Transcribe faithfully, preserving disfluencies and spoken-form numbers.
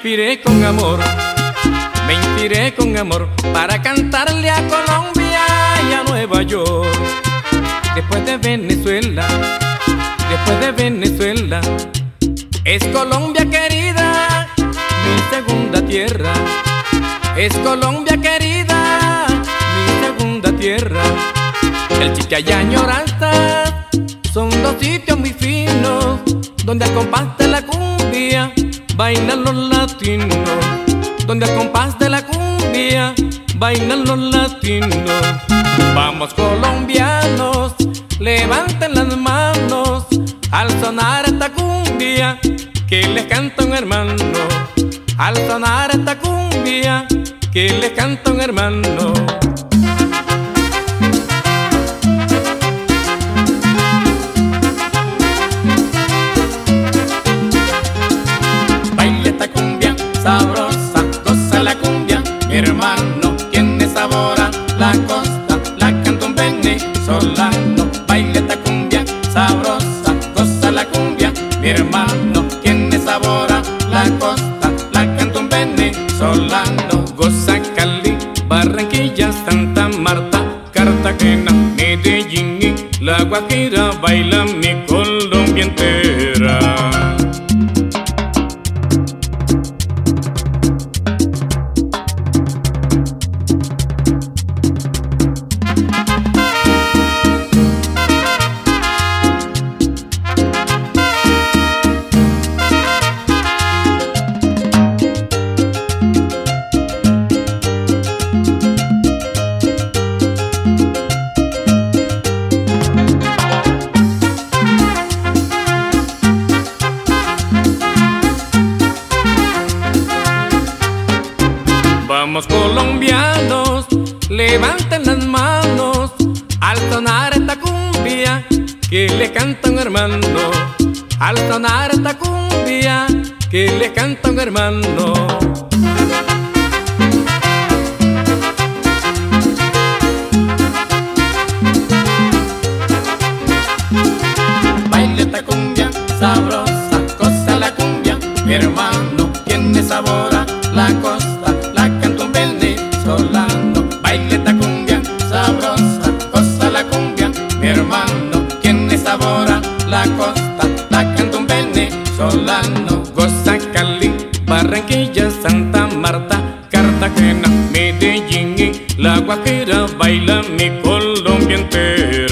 inspiré con amor, me inspiré con amor para cantarle a Colombia y a Nueva York. Después de Venezuela, después de Venezuela, es Colombia querida, mi segunda tierra. Es Colombia querida, mi segunda tierra. El Chicha y Añorasta son dos sitios muy finos, donde al compás de la cumbia bailan los latinos. Donde al compás de la cumbia bailan los latinos. Vamos colombianos, levanten las manos al sonar esta cumbia que les canta un hermano. Al sonar esta cumbia que les canta un hermano. Baila esta cumbia sabrosa, goza la cumbia, mi hermano, quien sabora la costa, la canta un venezolano. Baila esta cumbia sabrosa, goza la cumbia, mi hermano, quien sabora la costa, la canta un venezolano. Goza Cali, Barranquilla, Santa Marta, Cartagena, Medellín y La Guajira, baila mi Colombia entera. Vamos colombianos, levanten las manos al sonar esta cumbia que le canta un hermano. Al sonar esta cumbia que le canta un hermano. Baila esta cumbia sabrosa, goza la cumbia, mi hermano, quien sabora la costa, la canta un venezolano. Baila esta cumbia sabrosa, goza la cumbia, mi hermano, quien sabora la costa, la canta un venezolano. Goza Cali, Barranquilla, Santa Marta, Cartagena, Medellín y La Guajira, baila mi Colombia entera.